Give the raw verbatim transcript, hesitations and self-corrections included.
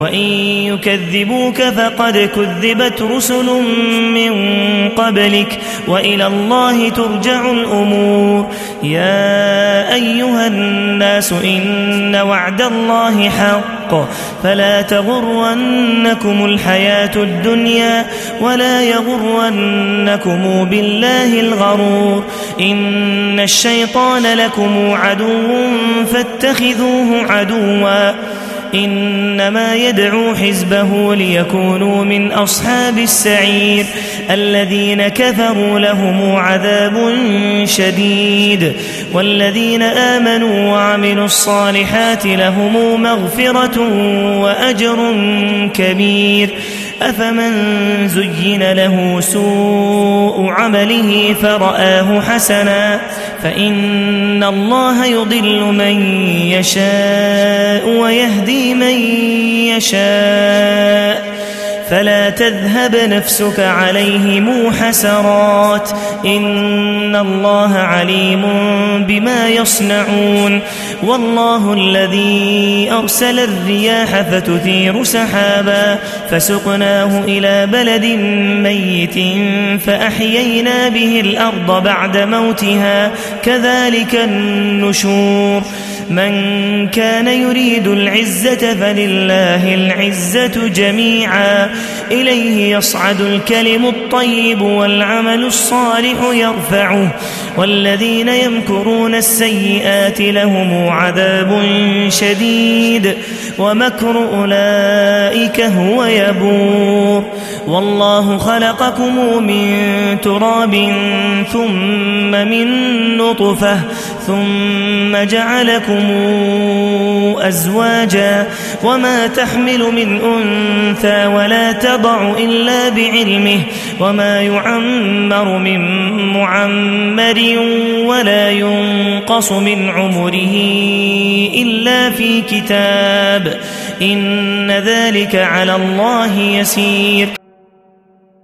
وإن يكذبوك فقد كذبت رسل من قبلك وإلى الله ترجع الأمور. يا أيها الناس إن وعد الله حق فلا تغرنكم الحياة الدنيا ولا يغرنكم بالله الغرور. إن الشيطان لكم عدو فاتخذوه عدوا إنما يدعو حزبه ليكونوا من أصحاب السعير. الذين كفروا لهم عذاب شديد والذين آمنوا وعملوا الصالحات لهم مغفرة وأجر كبير. أفمن زين له سوء عمله فرآه حسنا فإن الله يضل من يشاء ويهدي من يشاء فلا تذهب نفسك عليهم حسرات إن الله عليم بما يصنعون. والله الذي أرسل الرياح فتثير سحابا فسقناه إلى بلد ميت فأحيينا به الأرض بعد موتها كذلك النشور. من كان يريد العزة فلله العزة جميعا إليه يصعد الكلم الطيب والعمل الصالح يرفعه والذين يمكرون السيئات لهم عذاب شديد ومكر أولئك هو يبور. والله خلقكم من تراب ثم من نطفة ثم جعلكم أزواجا وما تحمل من أنثى ولا تضع إلا بعلمه وما يعمر من معمر ولا ينقص من عمره إلا في كتاب إن ذلك على الله يسير.